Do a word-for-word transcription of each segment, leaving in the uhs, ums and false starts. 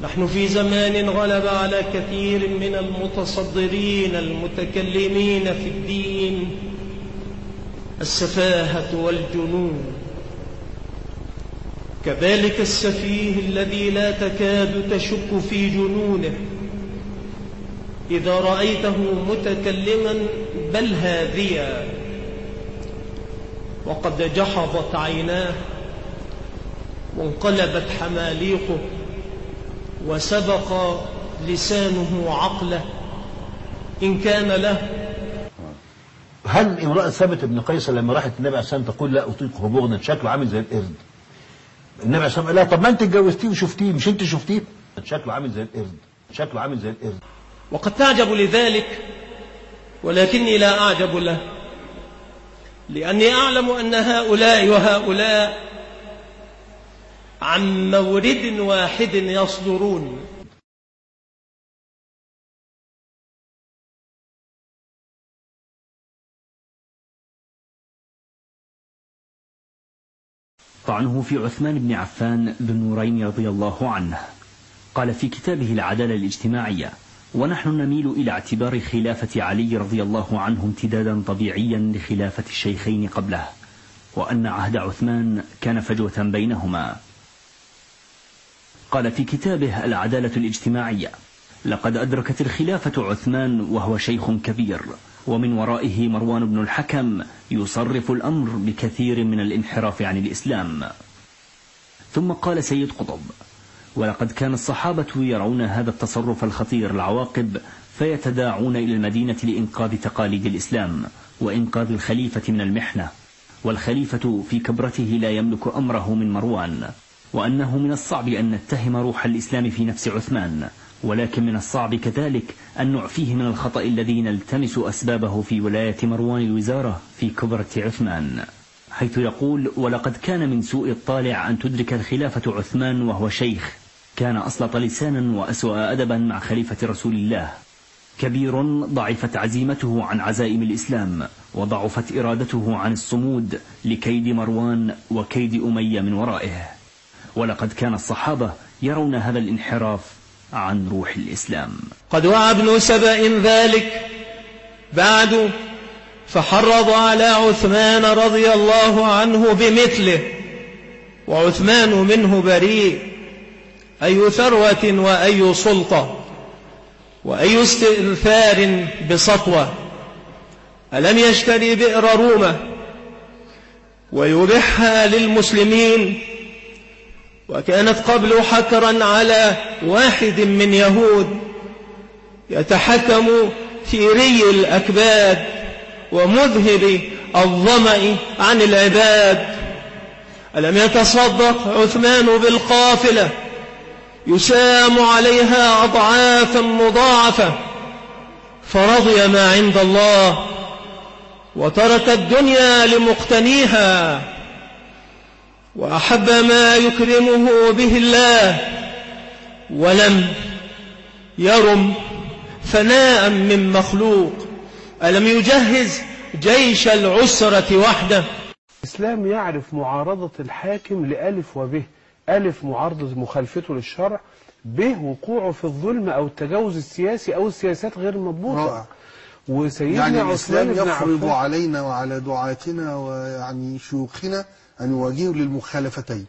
نحن في زمان غلب على كثير من المتصدرين المتكلمين في الدين السفاهة والجنون، كذلك السفيه الذي لا تكاد تشك في جنونه إذا رأيته متكلما بل هاذيا، وقد جحظت عيناه وانقلبت حماليقه وسبق لسانه عقله إن كان له. هل امرأة ثابت بن قيس لما راحت النبي عليه الصلاة والسلام تقول لا أطيقه بغضا شكله عامل زي القرد، النبي عليه الصلاة والسلام قال لها طب ما أنت اتجوزتيه وشفتيه، مش أنت شفتيه؟ شكله عامل زي القرد، شكله عامل زي القرد. وقد تعجب لذلك ولكني لا أعجب له، لأني أعلم أن هؤلاء وهؤلاء عن مورد واحد يصدرون. طعنه في عثمان بن عفان ذو النورين رضي الله عنه. قال في كتابه العدالة الاجتماعية: ونحن نميل إلى اعتبار خلافة علي رضي الله عنه امتدادا طبيعيا لخلافة الشيخين قبله، وأن عهد عثمان كان فجوة بينهما. قال في كتابه العدالة الاجتماعية: لقد أدركت الخلافة عثمان وهو شيخ كبير، ومن ورائه مروان بن الحكم يصرف الأمر بكثير من الانحراف عن الإسلام. ثم قال سيد قطب: ولقد كان الصحابة يرون هذا التصرف الخطير العواقب فيتداعون إلى المدينة لإنقاذ تقاليد الإسلام وإنقاذ الخليفة من المحنة، والخليفة في كبرته لا يملك أمره من مروان، وأنه من الصعب أن نتهم روح الإسلام في نفس عثمان، ولكن من الصعب كذلك أن نعفيه من الخطأ الذي نلتمس أسبابه في ولاية مروان الوزارة في كبرة عثمان، حيث يقول: ولقد كان من سوء الطالع أن تدرك الخلافة عثمان وهو شيخ كان أسلط لسانا وأسوأ أدبا مع خليفة رسول الله، كبير ضعفت عزيمته عن عزائم الإسلام، وضعفت إرادته عن الصمود لكيد مروان وكيد أمية من ورائه. ولقد كان الصحابة يرون هذا الانحراف عن روح الإسلام. قد وعى ابن سبأ ذلك بعد فحرض على عثمان رضي الله عنه بمثله، وعثمان منه بريء، أي ثروة وأي سلطة وأي استئثار بسطوة. ألم يشتري بئر رومة ويبيعها للمسلمين، وكانت قبل حكرا على واحد من يهود يتحكم في ري الأكباد ومذهب الظمأ عن العباد. ألم يتصدق عثمان بالقافلة يسام عليها أضعافا مضاعفة، فرضي ما عند الله وترك الدنيا لمقتنيها، وأحب ما يكرمه به الله، ولم يرم ثناء من مخلوق. ألم يجهز جيش العسرة وحده. الإسلام يعرف معارضة الحاكم لألف وبه: ألف معارضة مخالفته للشرع، به وقوعه في الظلم أو التجاوز السياسي أو السياسات غير المضبوطة. وسيدنا يعني عثمان الإسلام يفرض عفان علينا وعلى دعاتنا ويعني شيوخنا أن يواجهوا للمخالفتين.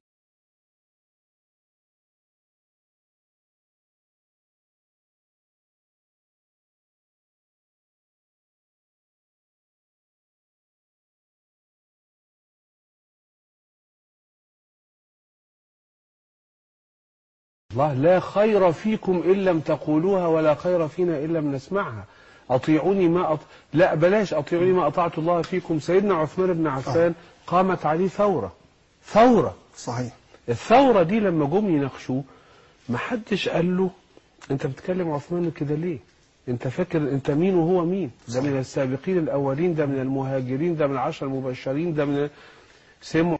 الله: لا خير فيكم إن لم تقولوها ولا خير فينا إن لم نسمعها. أطيعوني ما أط... لا بلاش أطيعوني ما أطعت الله فيكم. سيدنا عثمان بن عفان قامت عليه ثورة ثورة صحيح. الثورة دي لما جم يناقشوه ما حدش قال له أنت بتكلم عثمان كده ليه؟ أنت فاكر أنت مين وهو مين؟ ده من السابقين الأولين، ده من المهاجرين، ده من العشر المبشرين، ده من سموا.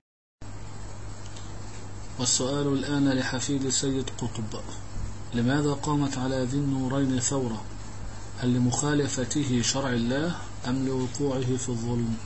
والسؤال الآن لحفيد سيد قطب: لماذا قامت على ذي النورين ثورة؟ هل لمخالفته شرع الله أم لوقوعه في الظلم؟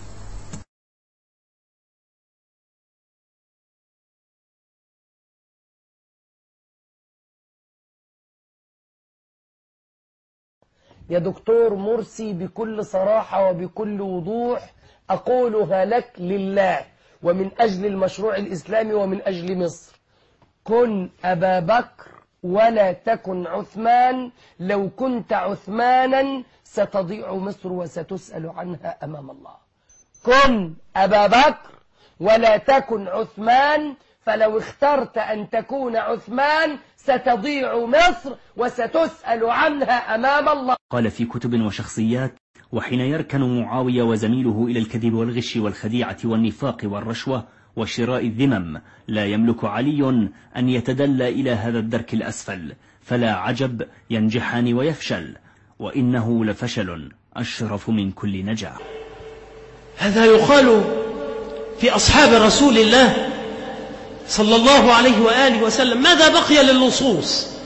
يا دكتور مرسي بكل صراحة وبكل وضوح أقولها لك لله ومن أجل المشروع الإسلامي ومن أجل مصر، كن أبا بكر ولا تكن عثمان، لو كنت عثمانا ستضيع مصر وستسأل عنها أمام الله. كن أبا بكر ولا تكن عثمان، فلو اخترت أن تكون عثمان ستضيع مصر وستسأل عنها أمام الله. قال في كتب وشخصيات: وحين يركن معاوية وزميله إلى الكذب والغش والخديعة والنفاق والرشوة وشراء الذمم، لا يملك علي أن يتدلى إلى هذا الدرك الأسفل، فلا عجب ينجحان ويفشل، وإنه لفشل أشرف من كل نجاح. هذا يقال في أصحاب رسول الله صلى الله عليه وآله وسلم. ماذا بقي للنصوص؟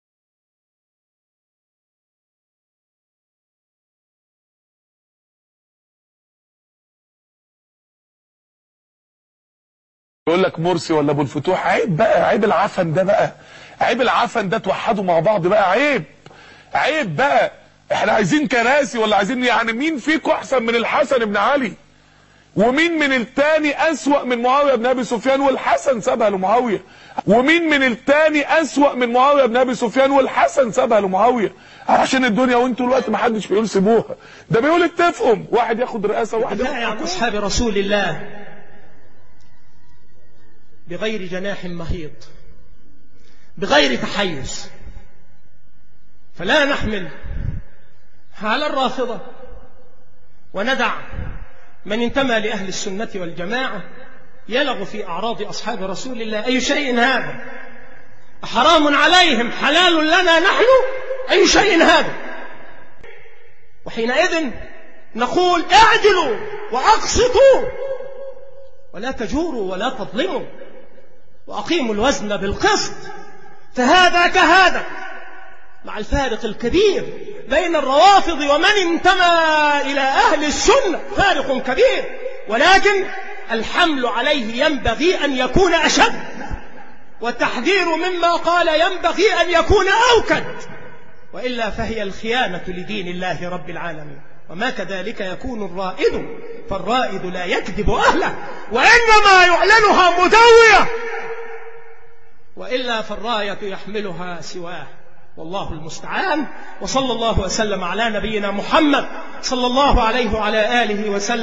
يقول لك مرسي ولا ابو الفتوح، عيب بقى، عيب العفن ده بقى، عيب العفن ده، توحدوا مع بعض بقى، عيب عيب بقى. احنا عايزين كراسي ولا عايزين يعني مين فيكم احسن من الحسن بن علي؟ ومين من التاني اسوأ من معاوية بن ابي سفيان والحسن سابها لمعاوية؟ ومين من التاني اسوأ من معاوية بن ابي سفيان والحسن سابها لمعاوية؟ عشان الدنيا وانتوا الوقت ما حدش بيقول سيبوها، ده بيقول اتفقوا، واحد ياخد رئاسة وواحد ياخد عن اصحاب رسول الله بغير جناح مهيض، بغير تحيز. فلا نحمل على الرافضة وندع من انتمى لأهل السنة والجماعة يلغ في أعراض أصحاب رسول الله. أي شيء هذا؟ حرام عليهم حلال لنا نحن؟ أي شيء هذا؟ وحينئذ نقول اعدلوا وأقسطوا ولا تجوروا ولا تظلموا وأقيموا الوزن بالقسط، فهذا كهذا، مع الفارق الكبير بين الروافض ومن انتمى إلى أهل السنة، فارق كبير، ولكن الحمل عليه ينبغي أن يكون أشد، والتحذير مما قال ينبغي أن يكون أوكد، وإلا فهي الخيانة لدين الله رب العالمين. وما كذلك يكون الرائد، فالرائد لا يكذب أهله وإنما يعلنها مدوية، وإلا فالراية يحملها سواه، والله المستعان. وصلى الله وسلم على نبينا محمد صلى الله عليه وعلى آله وسلم.